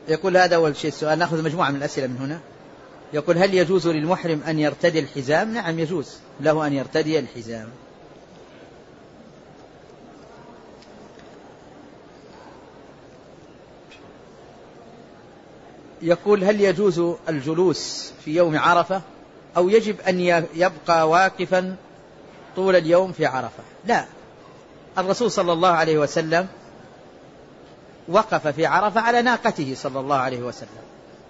يقول هذا أول شيء السؤال. نأخذ مجموعة من الأسئلة من هنا. يقول هل يجوز للمحرم أن يرتدي الحزام؟ نعم يجوز له أن يرتدي الحزام. يقول هل يجوز الجلوس في يوم عرفة أو يجب أن يبقى واقفا طول اليوم في عرفة؟ لا، الرسول صلى الله عليه وسلم وقف في عرفة على ناقته صلى الله عليه وسلم.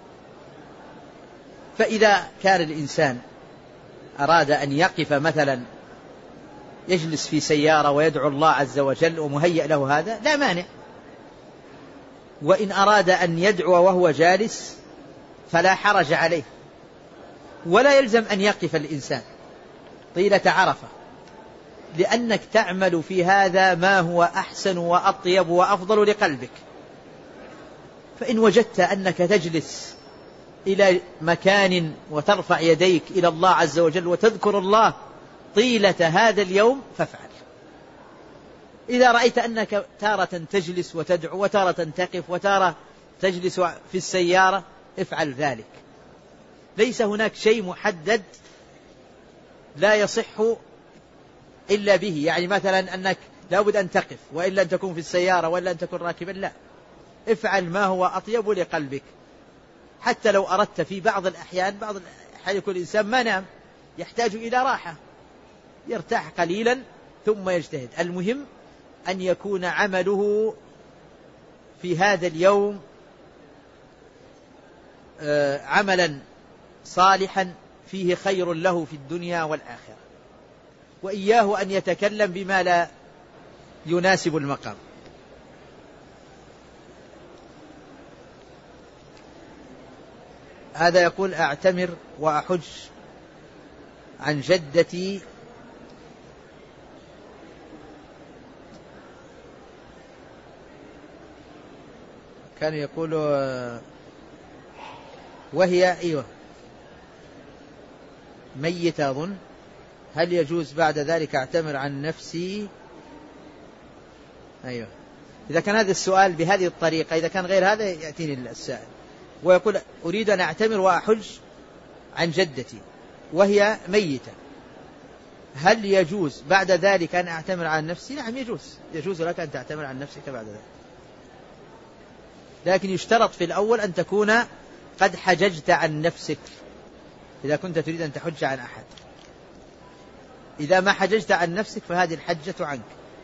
فإذا كان الإنسان أراد أن يقف مثلا يجلس في سيارة ويدعو الله عز وجل ومهيأ له هذا لا مانع، وإن أراد أن يدعو وهو جالس فلا حرج عليه، ولا يلزم أن يقف الإنسان طيلة عرفة، لأنك تعمل في هذا ما هو أحسن وأطيب وأفضل لقلبك. فإن وجدت أنك تجلس إلى مكان وترفع يديك إلى الله عز وجل وتذكر الله طيلة هذا اليوم فافعل. إذا رأيت أنك تارة تجلس وتدعو وتارة تقف وتارة تجلس في السيارة افعل ذلك. ليس هناك شيء محدد لا يصح إلا به، يعني مثلا أنك لابد أن تقف وإلا أن تكون في السيارة وإلا أن تكون راكبا، لا، افعل ما هو أطيب لقلبك. حتى لو أردت في بعض الأحيان يكون الإنسان ما نام يحتاج إلى راحة يرتاح قليلا ثم يجتهد. المهم أن يكون عمله في هذا اليوم عملا صالحا فيه خير له في الدنيا والآخرة، وإياه أن يتكلم بما لا يناسب المقام. هذا يقول أعتمر وأحج عن جدتي كان يقول وهي ميتة أظن، هل يجوز بعد ذلك أعتمر عن نفسي؟ إذا كان هذا السؤال بهذه الطريقة، إذا كان غير هذا يأتيني السائل ويقول أريد أن أعتمر وأحج عن جدتي وهي ميتة، هل يجوز بعد ذلك أن أعتمر عن نفسي؟ نعم يجوز لك أن تعتمر عن نفسك بعد ذلك، لكن يشترط في الأول أن تكون قد حججت عن نفسك إذا كنت تريد أن تحج عن أحد. إذا ما حججت عن نفسك فهذه الحجة عنك.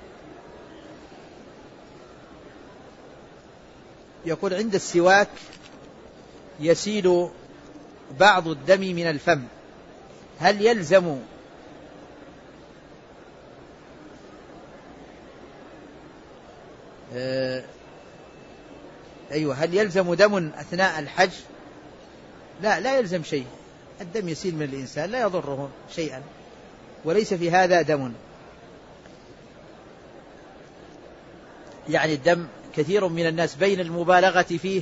يقول عند السواك يسيل بعض الدم من الفم، هل يلزم هل يلزم دم أثناء الحج؟ لا يلزم شيء، الدم يسيل من الإنسان لا يضره شيئا وليس في هذا دم. يعني الدم كثير من الناس بين المبالغة فيه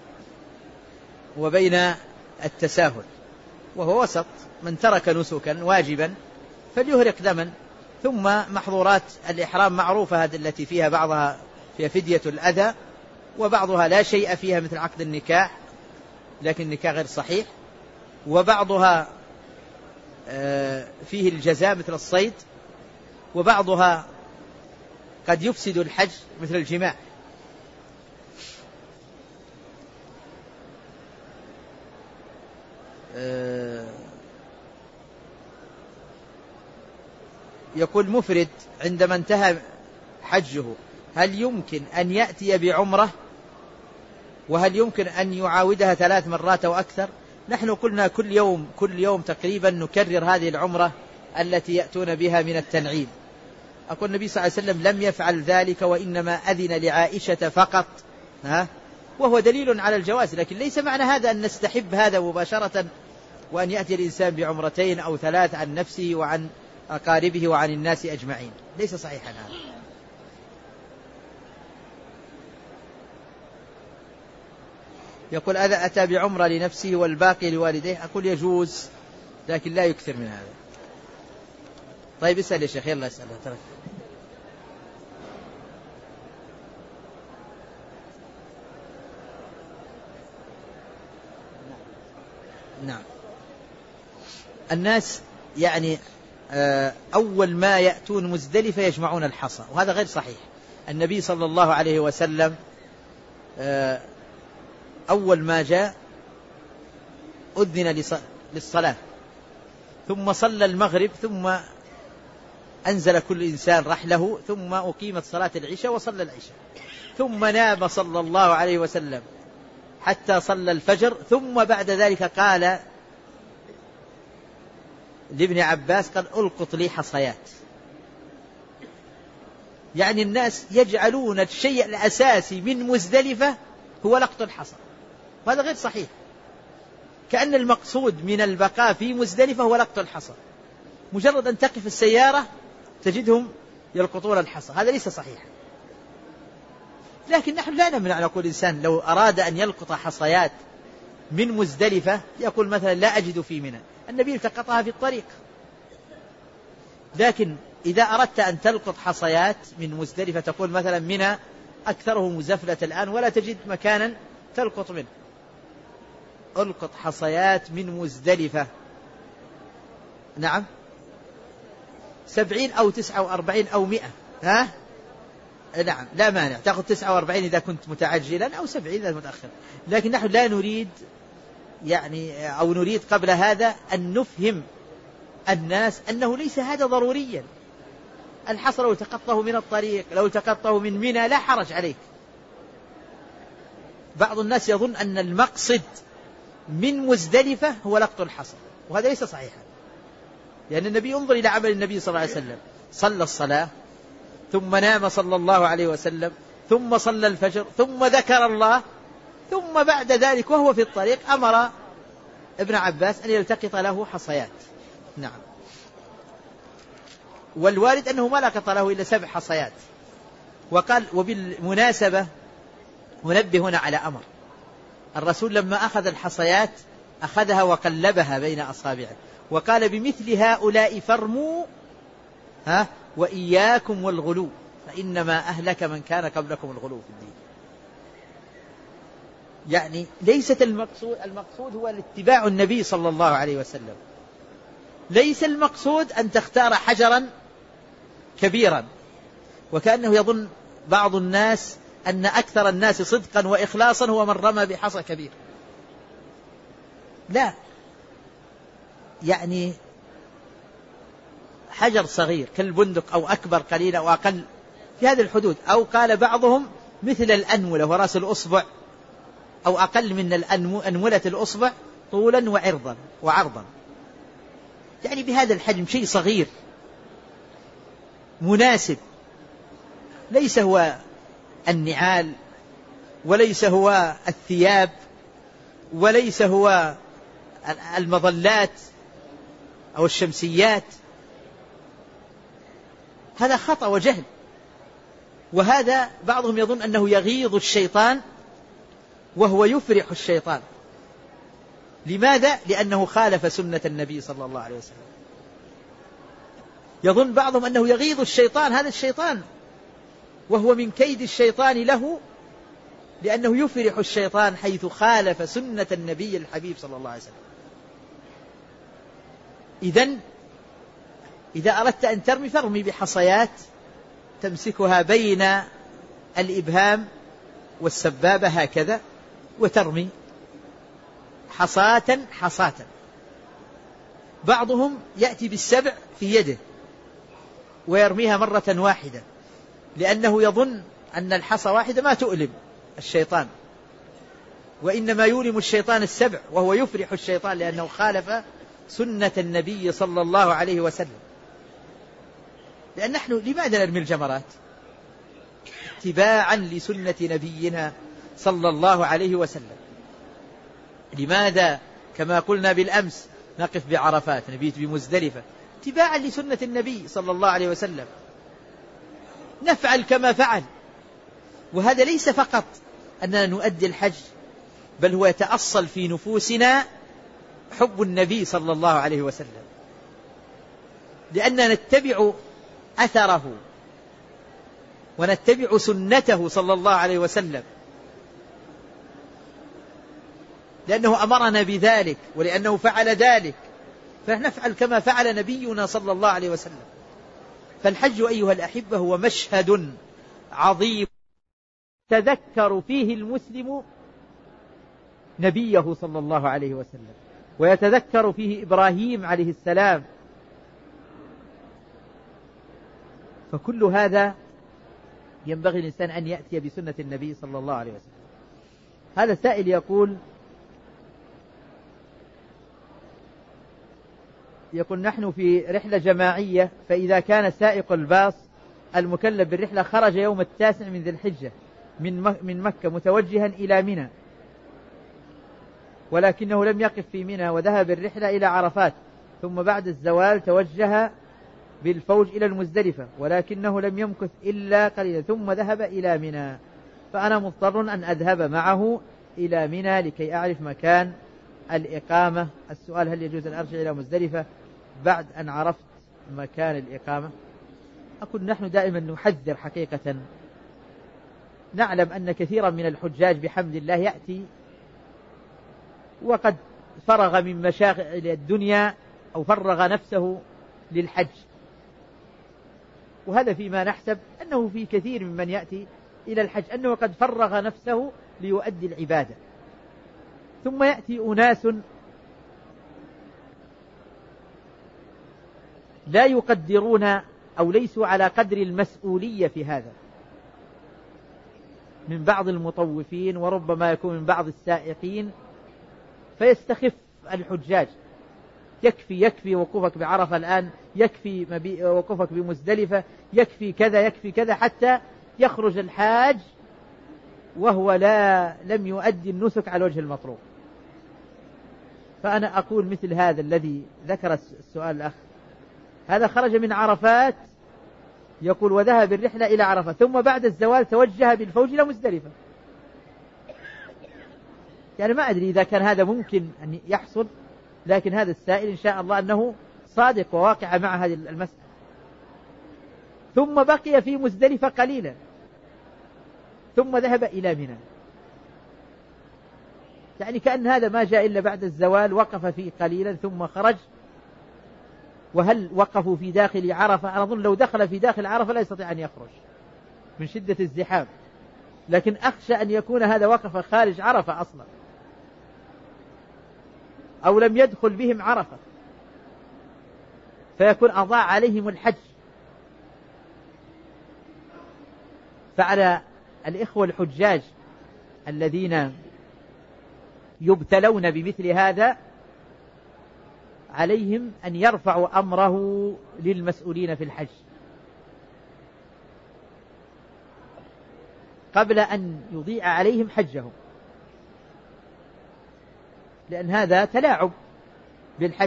وبين التساهل، وهو وسط، من ترك نسكا واجبا فليهرق دما. ثم محظورات الإحرام معروفة، هذه التي فيها بعضها فيها فدية الأذى وبعضها لا شيء فيها مثل عقد النكاح لكن النكاح غير صحيح، وبعضها فيه الجزاء مثل الصيد، وبعضها قد يفسد الحج مثل الجماع. يقول مفرد عندما انتهى حجه هل يمكن أن يأتي بعمرة، وهل يمكن أن يعاودها 3 مرات أو أكثر؟ نحن قلنا كل يوم تقريبا نكرر هذه العمرة التي يأتون بها من التنعيم. أقول النبي صلى الله عليه وسلم لم يفعل ذلك، وإنما أذن لعائشة فقط، وهو دليل على الجواز، لكن ليس معنى هذا أن نستحب هذا مباشرة وأن يأتي الإنسان بعمرتين أو 3 عن نفسه وعن أقاربه وعن الناس أجمعين، ليس صحيحا هذا. يقول أذا أتى بعمرة لنفسه والباقي لوالديه، أقول يجوز لكن لا يكثر من هذا. طيب اسأل يا شيخ، يلا اسأل. نعم. الناس يعني أول ما يأتون مزدلفة يجمعون الحصى، وهذا غير صحيح. النبي صلى الله عليه وسلم أول ما جاء أذن للصلاة، ثم صلى المغرب، ثم أنزل كل إنسان رحله، ثم أقيمت صلاة العشاء وصلى العشاء، ثم نام صلى الله عليه وسلم حتى صلى الفجر، ثم بعد ذلك قال لابن عباس قال ألقط لي حصيات. يعني الناس يجعلون الشيء الأساسي من مزدلفة هو لقط الحصى، وهذا غير صحيح، كأن المقصود من البقاء في مزدلفة هو لقط الحصى. مجرد أن تقف السيارة تجدهم يلقطون الحصى، هذا ليس صحيح. لكن نحن لا نمنع، نقول إنسان لو أراد أن يلقط حصيات من مزدلفة يقول مثلا لا أجد في منى، النبي التقطها في الطريق. لكن إذا أردت أن تلقط حصيات من مزدلفة تقول مثلا منى أكثره مزفلة الآن ولا تجد مكانا تلقط منه، ألقط حصيات من مزدلفة. نعم 70 أو 49 أو 100 ها؟ نعم لا مانع، تأخذ 49 إذا كنت متعجلا أو 70 إذا متأخر. لكن نحن لا نريد يعني أو نريد قبل هذا أن نفهم الناس أنه ليس هذا ضروريا. الحصى لو تقطه من الطريق، لو تقطه من منى لا حرج عليك. بعض الناس يظن أن المقصد من مزدلفة هو لقط الحصى، وهذا ليس صحيحا، لأن النبي انظر إلى عمل النبي صلى الله عليه وسلم، صلى الصلاة ثم نام صلى الله عليه وسلم، ثم صلى الفجر، ثم ذكر الله، ثم بعد ذلك وهو في الطريق أمر ابن عباس أن يلتقط له حصيات. نعم. والوارد أنه ما لقط له إلا 7 حصيات. وقال وبالمناسبة منبه هنا على أمر، الرسول لما أخذ الحصيات أخذها وقلبها بين أصابعه وقال بمثل هؤلاء فرموا وإياكم والغلو فإنما أهلك من كان قبلكم الغلو في الدين. يعني ليست المقصود هو الاتباع النبي صلى الله عليه وسلم، ليس المقصود أن تختار حجرا كبيرا، وكأنه يظن بعض الناس أن أكثر الناس صدقا وإخلاصا هو من رمى بحصى كبير. لا، يعني حجر صغير كالبندق أو أكبر قليلا أو أقل في هذه الحدود، أو قال بعضهم مثل الأنملة وراس الأصبع أو أقل من أنملة الأصبع طولا وعرضا، يعني بهذا الحجم، شيء صغير مناسب، ليس هو النعال وليس هو الثياب وليس هو المظلات أو الشمسيات. هذا خطأ وجهل، وهذا بعضهم يظن أنه يغيظ الشيطان وهو يفرح الشيطان. لماذا؟ لأنه خالف سنة النبي صلى الله عليه وسلم. يظن بعضهم أنه يغيظ الشيطان، هذا الشيطان، وهو من كيد الشيطان له، لأنه يفرح الشيطان حيث خالف سنة النبي الحبيب صلى الله عليه وسلم. إذن إذا أردت أن ترمي فارمي بحصيات تمسكها بين الإبهام والسبابة هكذا، وترمي حصاة حصاة. بعضهم يأتي بالسبع في يده ويرميها مرة واحدة، لأنه يظن أن الحصى واحدة ما تؤلم الشيطان، وإنما يؤلم الشيطان السبع، وهو يفرح الشيطان لأنه خالف سنة النبي صلى الله عليه وسلم. لأن نحن لماذا نرمي الجمرات؟ اتباعا لسنة نبينا صلى الله عليه وسلم. لماذا كما قلنا بالأمس نقف بعرفات نبيت بمزدلفة؟ اتباعا لسنة النبي صلى الله عليه وسلم، نفعل كما فعل. وهذا ليس فقط أننا نؤدي الحج، بل هو يتأصل في نفوسنا حب النبي صلى الله عليه وسلم، لأننا نتبع أثره ونتبع سنته صلى الله عليه وسلم. لأنه أمرنا بذلك ولأنه فعل ذلك، فنفعل كما فعل نبينا صلى الله عليه وسلم. فالحج أيها الأحبة هو مشهد عظيم تذكر فيه المسلم نبيه صلى الله عليه وسلم، ويتذكر فيه إبراهيم عليه السلام. فكل هذا ينبغي الإنسان أن يأتي بسنة النبي صلى الله عليه وسلم. هذا السائل يقول نحن في رحلة جماعية، فإذا كان سائق الباص المكلف بالرحلة خرج يوم 9 من ذي الحجة من مكة متوجها إلى منى، ولكنه لم يقف في منى وذهب بالرحلة إلى عرفات، ثم بعد الزوال توجه بالفوج إلى المزدلفة، ولكنه لم يمكث إلا قليلا ثم ذهب إلى منى، فأنا مضطر أن أذهب معه إلى منى لكي أعرف مكان الإقامة. السؤال: هل يجوز أن أرجع إلى مزدلفة بعد أن عرفت مكان الإقامة؟ أقول نحن دائما نحذر حقيقة. نعلم أن كثيرا من الحجاج بحمد الله يأتي وقد فرغ من مشاغل الدنيا أو فرغ نفسه للحج، وهذا فيما نحسب أنه في كثير ممن يأتي إلى الحج أنه قد فرغ نفسه ليؤدي العبادة، ثم يأتي أناس لا يقدرون أو ليسوا على قدر المسؤولية في هذا، من بعض المطوفين وربما يكون من بعض السائقين، فيستخف الحجاج. يكفي وقوفك بعرفة الآن، يكفي وقوفك بمزدلفة، يكفي كذا حتى يخرج الحاج وهو لم يؤدي النسك على وجه المطلوب. فأنا أقول مثل هذا الذي ذكر السؤال الأخ، هذا خرج من عرفات يقول وذهب الرحلة إلى عرفة، ثم بعد الزوال توجه بالفوج إلى مزدلفة. يعني ما أدري إذا كان هذا ممكن أن يحصل، لكن هذا السائل إن شاء الله أنه صادق وواقع مع هذه المسألة. ثم بقي في مزدلفة قليلا ثم ذهب إلى منى، يعني كأن هذا ما جاء إلا بعد الزوال، وقف فيه قليلا ثم خرج. وهل وقفوا في داخل عرفة؟ أنا أظن لو دخل في داخل عرفة لا يستطيع أن يخرج من شدة الزحام، لكن أخشى أن يكون هذا وقف خارج عرفة أصلا، أو لم يدخل بهم عرفة فيكون أضاع عليهم الحج. فعلى الإخوة الحجاج الذين يبتلون بمثل هذا عليهم أن يرفعوا أمره للمسؤولين في الحج قبل أن يضيع عليهم حجهم، لأن هذا تلاعب بالحج.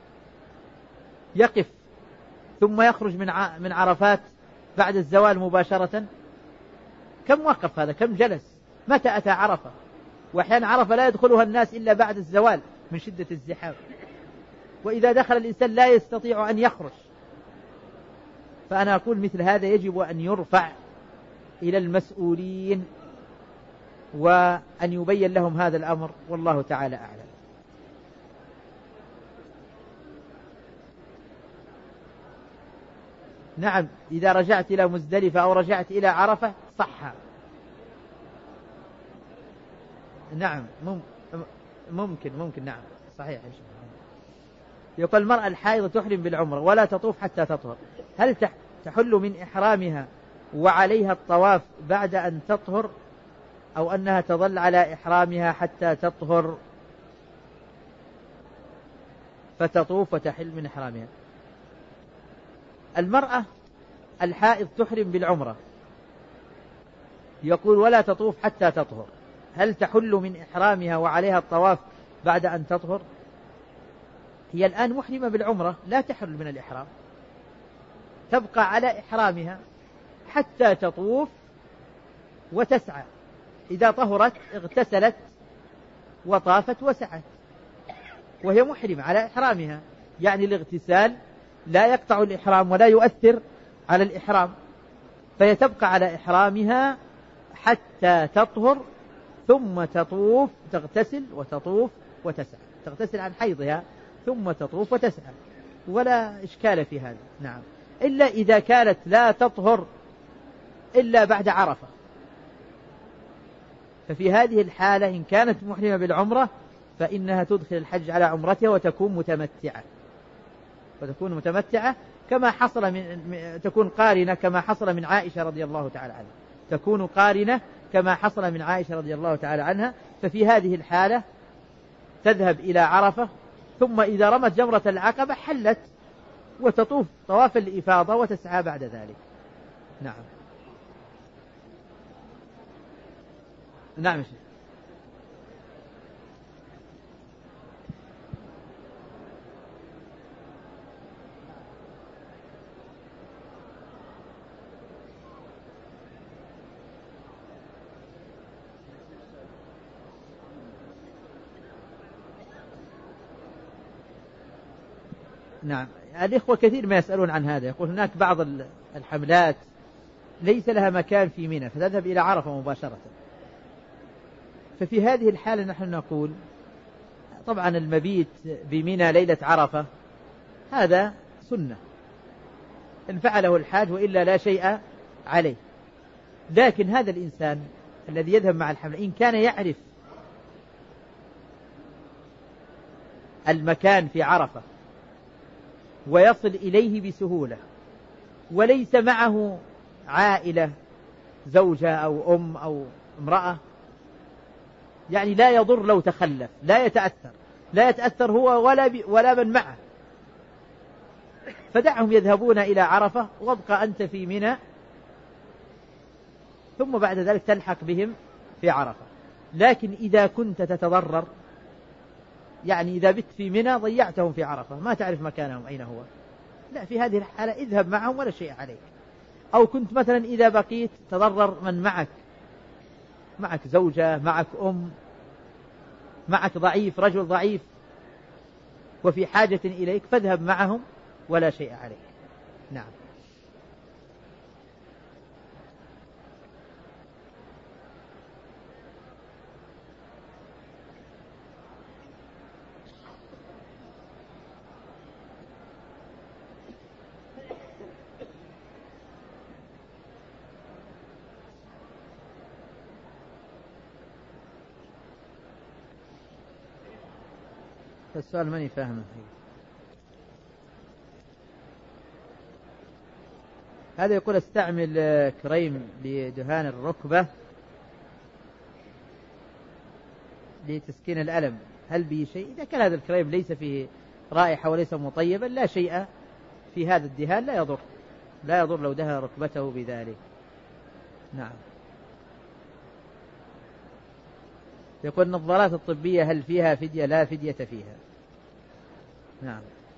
يقف ثم يخرج من عرفات بعد الزوال مباشرة. كم وقف هذا؟ كم جلس؟ متى أتى عرفة؟ وأحيانا عرفة لا يدخلها الناس إلا بعد الزوال من شدة الزحام، وإذا دخل الإنسان لا يستطيع أن يخرج. فأنا أقول مثل هذا يجب أن يرفع إلى المسؤولين وأن يبين لهم هذا الأمر، والله تعالى أعلم. نعم، إذا رجعت إلى مزدلفة أو رجعت إلى عرفة صح. نعم ممكن نعم صحيح. يقول المرأة الحائضة تحرم بالعمرة ولا تطوف حتى تطهر، هل تحل من إحرامها وعليها الطواف بعد أن تطهر، أو أنها تظل على إحرامها حتى تطهر فتطوف وتحل من إحرامها؟ المرأة الحائض تحرم بالعمرة، يقول ولا تطوف حتى تطهر، هل تحل من إحرامها وعليها الطواف بعد أن تطهر؟ هي الآن محرمة بالعمرة، لا تحل من الإحرام، تبقى على إحرامها حتى تطوف وتسعى. إذا طهرت اغتسلت وطافت وسعت وهي محرمة على إحرامها، يعني الاغتسال لا يقطع الإحرام ولا يؤثر على الإحرام، فهي تبقى على إحرامها حتى تطهر ثم تطوف، تغتسل وتطوف وتسعى، تغتسل عن حيضها ثم تطوف وتسعى، ولا إشكال في هذا. نعم، إلا إذا كانت لا تطهر إلا بعد عرفة، ففي هذه الحالة إن كانت محرمة بالعمرة فإنها تدخل الحج على عمرتها وتكون متمتعة كما حصل تكون قارنة كما حصل من عائشة رضي الله تعالى عنها، تكون قارنة كما حصل من عائشة رضي الله تعالى عنها. ففي هذه الحالة تذهب إلى عرفة، ثم إذا رمت جمرة العقبة حلت وتطوف طواف الإفاضة وتسعى بعد ذلك. نعم. نعم شيخ. نعم، الإخوة كثير ما يسألون عن هذا، يقول هناك بعض الحملات ليس لها مكان في منى فتذهب إلى عرفة مباشرة. ففي هذه الحالة نحن نقول طبعا المبيت بمنى ليلة عرفة هذا سنة إن فعله الحاج، وإلا لا شيء عليه. لكن هذا الإنسان الذي يذهب مع الحملة إن كان يعرف المكان في عرفة ويصل إليه بسهولة، وليس معه عائلة زوجة أو أم أو امرأة، يعني لا يضر لو تخلف، لا يتأثر هو ولا من معه، فدعهم يذهبون إلى عرفة وابقى أنت في منى، ثم بعد ذلك تلحق بهم في عرفة. لكن إذا كنت تتضرر، يعني إذا بت في منى ضيعتهم في عرفة ما تعرف مكانهم أين هو، لا، في هذه الحالة اذهب معهم ولا شيء عليك. أو كنت مثلا إذا بقيت تضرر من معك زوجة، معك أم، معك ضعيف، رجل ضعيف وفي حاجة إليك، فاذهب معهم ولا شيء عليك. نعم. السؤال ماني فاهمه. هذا يقول استعمل كريم لدهان الركبة لتسكين الألم، هل به شيء؟ إذا كان هذا الكريم ليس فيه رائحة وليس مطيبا لا شيء في هذا الدهان، لا يضر لو دهن ركبته بذلك. نعم. يقول النظارات الطبية هل فيها فدية؟ لا فدية فيها. نعم.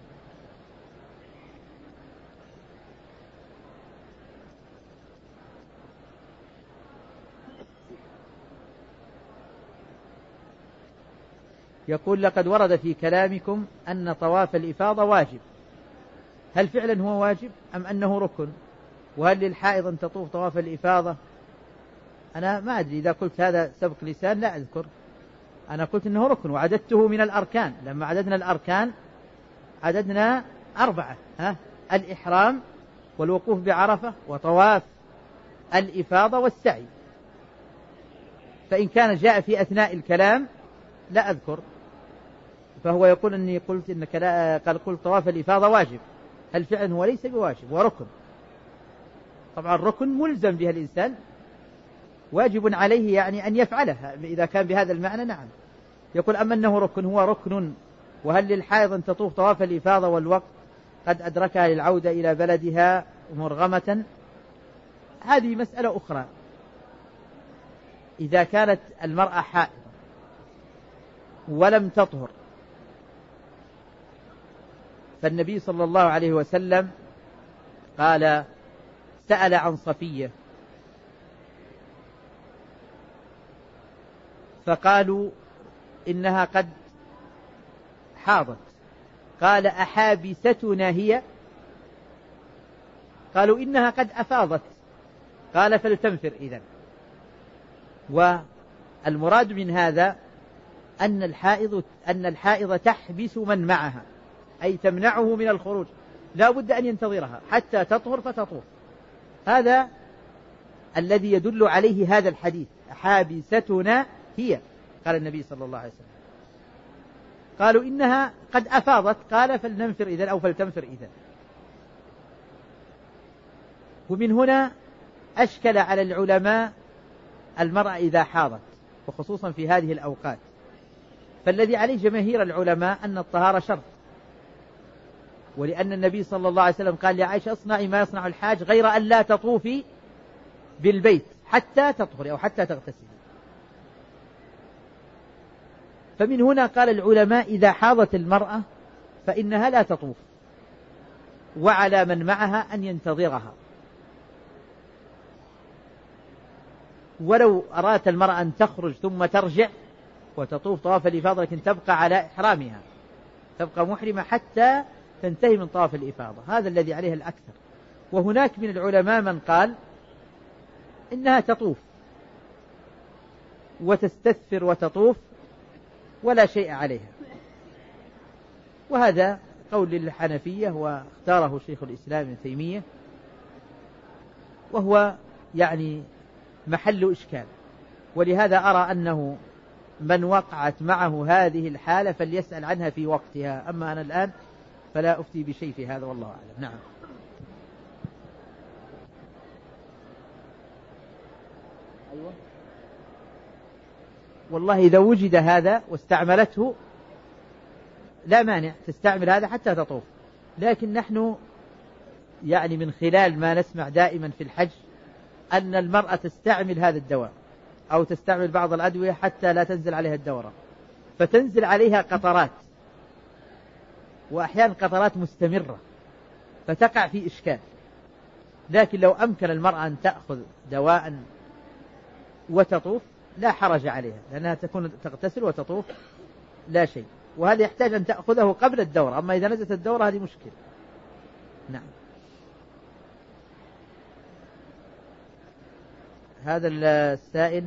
يقول لقد ورد في كلامكم أن طواف الإفاضة واجب، هل فعلا هو واجب أم أنه ركن؟ وهل للحائض أن تطوف طواف الإفاضة؟ أنا ما أدري، إذا قلت هذا سبق لسان لا أذكر. أنا قلت أنه ركن وعددته من الأركان، لما عددنا الأركان عددنا 4: الإحرام والوقوف بعرفة وطواف الإفاضة والسعي. فإن كان جاء في أثناء الكلام لا أذكر، فهو يقول أني قلت إنك قال قلت طواف الإفاضة واجب، هل فعلا هو ليس بواجب وركن؟ طبعا الركن ملزم بها الإنسان، واجب عليه يعني أن يفعلها إذا كان بهذا المعنى. نعم. يقول أما أنه ركن، هو ركن. وهل للحائض أن تطوف طواف الإفاضة والوقت قد أدركها للعودة إلى بلدها مرغمة؟ هذه مسألة أخرى. إذا كانت المرأة حائض ولم تطهر، فالنبي صلى الله عليه وسلم قال سأل عن صفية فقالوا إنها قد حاضت، قال أحابستنا هي؟ قالوا إنها قد أفاضت، قال فلتنفر إذن. المراد من هذا أن الحائض تحبس من معها، أي تمنعه من الخروج، لا بد أن ينتظرها حتى تطهر فتطوف. هذا الذي يدل عليه هذا الحديث، حابستنا هي، قال النبي صلى الله عليه وسلم. قالوا إنها قد أفاضت، قال فلننفر إذن أو فلتنفر إذن. ومن هنا أشكل على العلماء المرأة إذا حاضت، وخصوصا في هذه الأوقات، فالذي عليه جماهير العلماء أن الطهارة شرط، ولأن النبي صلى الله عليه وسلم قال لعائشة اصنعي ما يصنع الحاج غير أن لا تطوفي بالبيت حتى تطهري أو حتى تغتسلي. فمن هنا قال العلماء إذا حاضت المرأة فإنها لا تطوف، وعلى من معها أن ينتظرها. ولو أرادت المرأة أن تخرج ثم ترجع وتطوف طواف الإفاضة، لكن تبقى على إحرامها، تبقى محرمة حتى تنتهي من طواف الإفاضة، هذا الذي عليه الأكثر. وهناك من العلماء من قال إنها تطوف وتستثفر وتطوف ولا شيء عليها، وهذا قول للحنفية واختاره شيخ الإسلام ابن تيمية، وهو يعني محل إشكال. ولهذا أرى أنه من وقعت معه هذه الحالة فليسأل عنها في وقتها، أما أنا الآن فلا أفتي بشيء في هذا والله أعلم. نعم. أيوة. والله إذا وجد هذا واستعملته لا مانع تستعمل هذا حتى تطوف، لكن نحن يعني من خلال ما نسمع دائما في الحج أن المرأة تستعمل هذا الدواء أو تستعمل بعض الأدوية حتى لا تنزل عليها الدورة، فتنزل عليها قطرات، وأحيانا قطرات مستمرة، فتقع في إشكال. لكن لو أمكن المرأة أن تأخذ دواء وتطوف لا حرج عليها، لأنها تكون تغتسل وتطوف لا شيء. وهذا يحتاج أن تأخذه قبل الدورة، أما إذا نزلت الدورة هذه مشكلة. نعم. هذا السائل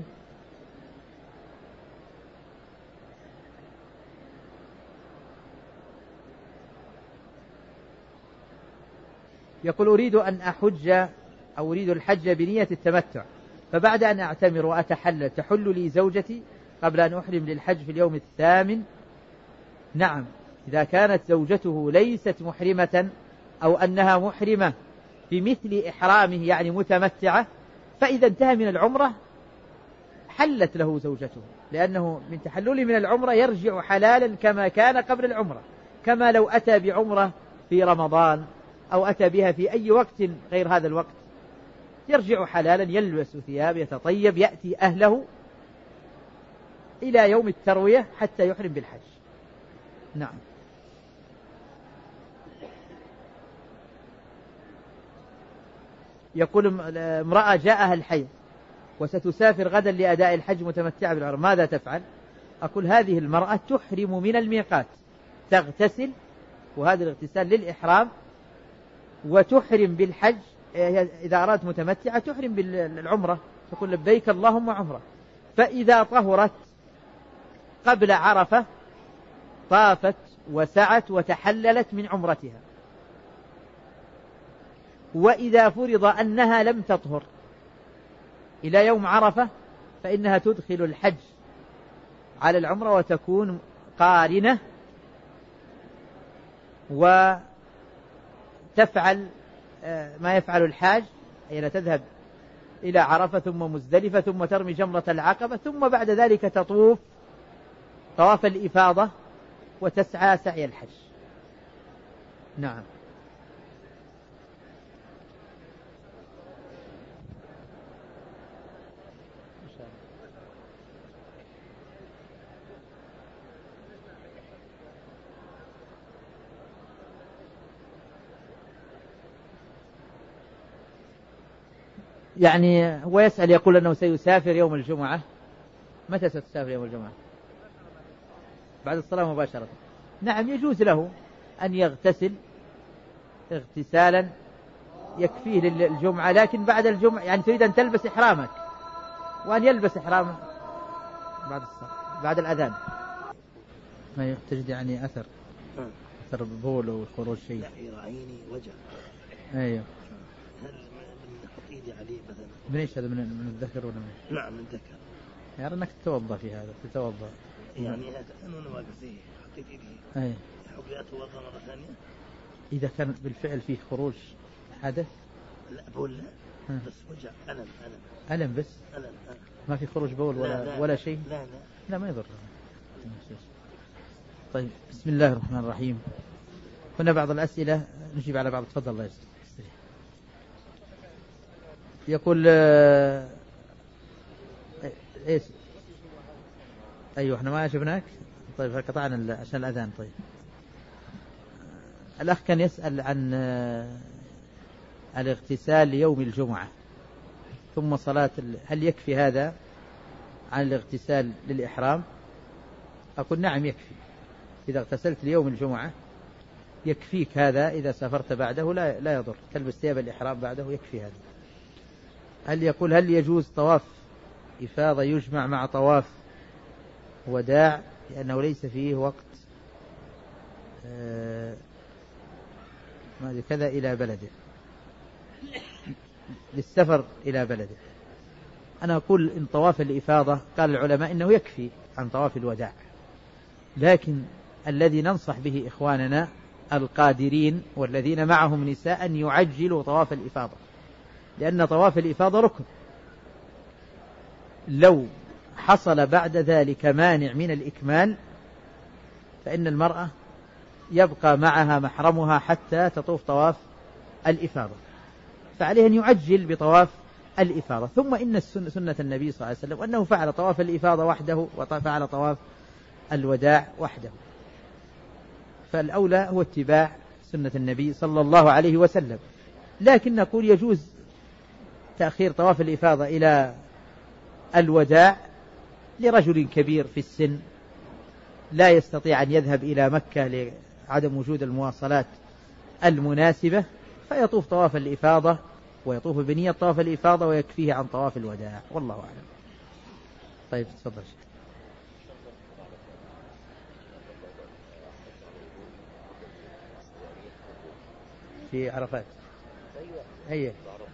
يقول أريد أن أحج أو أريد الحج بنية التمتع، فبعد أن أعتمر وأتحلل تحل لي زوجتي قبل أن أحرم للحج في اليوم الثامن؟ نعم، إذا كانت زوجته ليست محرمة أو أنها محرمة بمثل إحرامه يعني متمتعة، فإذا انتهى من العمرة حلت له زوجته، لأنه من تحلل من العمرة يرجع حلالا كما كان قبل العمرة، كما لو أتى بعمرة في رمضان أو أتى بها في أي وقت غير هذا الوقت، يرجع حلالا، يلبس ثياب، يتطيب، يأتي أهله إلى يوم التروية حتى يحرم بالحج. نعم. يقول امرأة جاءها الحيض وستسافر غدا لأداء الحج متمتعة بالعمرة، ماذا تفعل؟ أقول هذه المرأة تحرم من الميقات، تغتسل، وهذا الاغتسال للإحرام، وتحرم بالحج. إذا أرادت متمتعة تحرم بالعمرة، تقول لبيك اللهم عمرة، فإذا طهرت قبل عرفة طافت وسعت وتحللت من عمرتها. وإذا فرض أنها لم تطهر إلى يوم عرفة فإنها تدخل الحج على العمرة وتكون قارنة، وتفعل ما يفعل الحاج، أي تذهب إلى عرفة ثم مزدلفة ثم ترمي جمرة العقبة، ثم بعد ذلك تطوف طواف الإفاضة وتسعى سعي الحج. نعم. يعني هو يسأل يقول أنه سيسافر يوم الجمعة، متى ستسافر يوم الجمعة؟ بعد الصلاة مباشرة. نعم، يجوز له أن يغتسل اغتسالا يكفيه للجمعة، لكن بعد الجمعة يعني تريد أن تلبس إحرامك وأن يلبس إحرامه. بعد الصلاة بعد الأذان ما تجد يعني أثر بول وخروج شيء. لا يراعيني وجع. أيوه. هل من نحط إيدي عليه مثلا؟ من إيش هذا، من الذكر ولا من؟ نعم من الذكر. يعني أنك تتوضأ في هذا، تتوضأ. يعني هذا أنا واقف فيه حطيت إيدي. أي. حبي أتوضأ مرة ثانية. إذا كان بالفعل فيه خروج حدث. لا بول لا. بس وجع ألم. ألم بس. ألم. ما في خروج بول ولا شيء. لا ما يضر. طيب بسم الله الرحمن الرحيم. هنا بعض الأسئلة نجيب على بعض. تفضل الله يسلمك. يقول ايش؟ ايوه احنا ما شفناك. طيب قطعنا عشان الأذان. طيب الأخ كان يسأل عن الاغتسال ليوم الجمعة ثم صلاة هل يكفي هذا عن الاغتسال للإحرام؟ أقول نعم يكفي. إذا اغتسلت ليوم الجمعة يكفيك هذا. إذا سافرت بعده لا يضر. تلبس ثياب الإحرام بعده يكفي هذا. هل يجوز طواف إفاضة يجمع مع طواف وداع لأنه ليس فيه وقت كذا إلى بلده للسفر إلى بلده؟ أنا أقول إن طواف الإفاضة قال العلماء إنه يكفي عن طواف الوداع، لكن الذي ننصح به إخواننا القادرين والذين معهم نساء أن يعجلوا طواف الإفاضة، لأن طواف الإفاضة ركن. لو حصل بعد ذلك مانع من الإكمال فإن المرأة يبقى معها محرمها حتى تطوف طواف الإفاضة، فعليه أن يعجل بطواف الإفاضة. ثم إن سنة النبي صلى الله عليه وسلم أنه فعل طواف الإفاضة وحده وفعل طواف الوداع وحده، فالأولى هو اتباع سنة النبي صلى الله عليه وسلم. لكن نقول يجوز تأخير طواف الإفاضة إلى الوداع لرجل كبير في السن لا يستطيع أن يذهب إلى مكة لعدم وجود المواصلات المناسبة، فيطوف طواف الإفاضة ويطوف بنية طواف الإفاضة ويكفيه عن طواف الوداع، والله أعلم. طيب تفضل. في عرفات. أيه.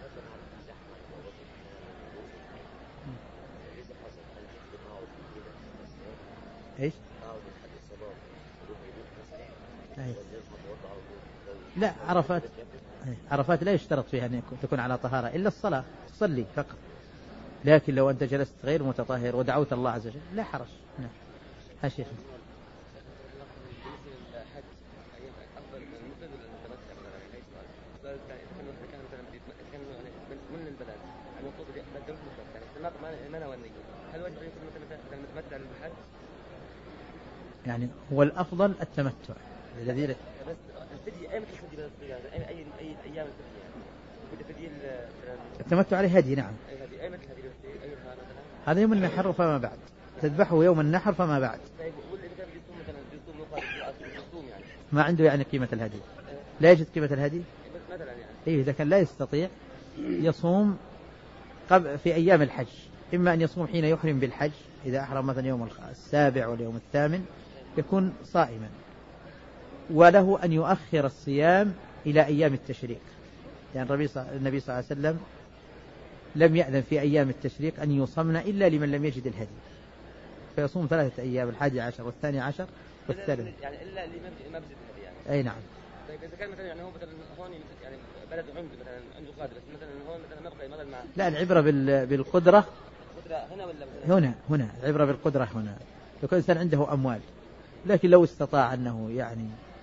إيش؟ لا عرفات لا يشترط فيها أن تكون على طهارة إلا الصلاة، تصلي فقط. لكن لو أنت جلست غير متطهر ودعوت الله عز وجل لا حرج. نعم. ها شيخ. يعني هو الأفضل التمتع الذي التمتع عليه هدي. نعم هذا يوم النحر فما بعد، تذبحه يوم النحر فما بعد. ما عنده يعني قيمة الهدي، لا يجد قيمة الهدي. إيه إذا كان لا يستطيع يصوم في أيام الحج، إما أن يصوم حين يحرم بالحج إذا أحرم مثلا يوم 7 واليوم 8 يكون صائما، وله أن يؤخر الصيام إلى أيام التشريق، لأن النبي صلى الله عليه وسلم لم يأذن في أيام التشريق أن يصمن إلا لمن لم يجد الهدي، فيصوم 3 أيام، 11 والثاني عشر والثالث. يعني إلا لمن ما بجد الهدي يعني. أي نعم. طيب إذا كان مثلا يعني هو مثلا هون يعني بلد عنده قادر، بس مثلا هون مثلا نبقى مثلا مع. لا العبرة بالقدرة. هنا ولا هنا العبرة بالقدرة هنا. لو كان إنسان عنده أموال، لكن لو استطاع أنه يعني